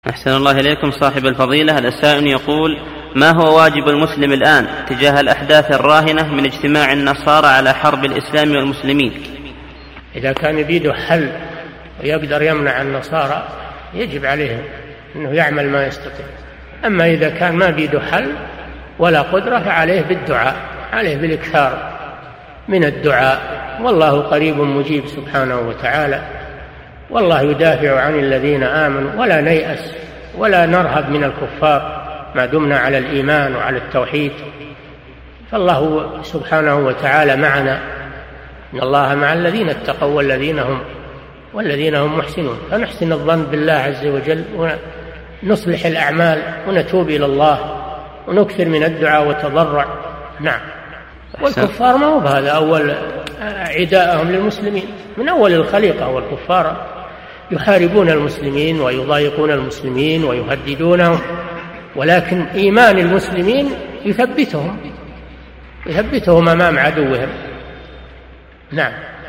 أحسن الله إليكم صاحب الفضيلة. السائل يقول: ما هو واجب المسلم الآن تجاه الأحداث الراهنة من اجتماع النصارى على حرب الإسلام والمسلمين؟ إذا كان بيده حل ويقدر يمنع النصارى يجب عليه أنه يعمل ما يستطيع. أما إذا كان ما بيده حل ولا قدرة فعليه بالدعاء، عليه بالإكثار من الدعاء، والله قريب مجيب سبحانه وتعالى، والله يدافع عن الذين آمنوا، ولا نيأس ولا نرهب من الكفار ما دمنا على الإيمان وعلى التوحيد. فالله سبحانه وتعالى معنا، إن الله مع الذين اتقوا والذين هم محسنون. فنحسن الظن بالله عز وجل ونصلح الأعمال ونتوب إلى الله ونكثر من الدعاء والتضرع. نعم. والكفار ما هو بهذا أول عداءهم للمسلمين، من أول الخليقة والكفار يحاربون المسلمين ويضايقون المسلمين ويهددونهم، ولكن إيمان المسلمين يثبتهم أمام عدوهم. نعم.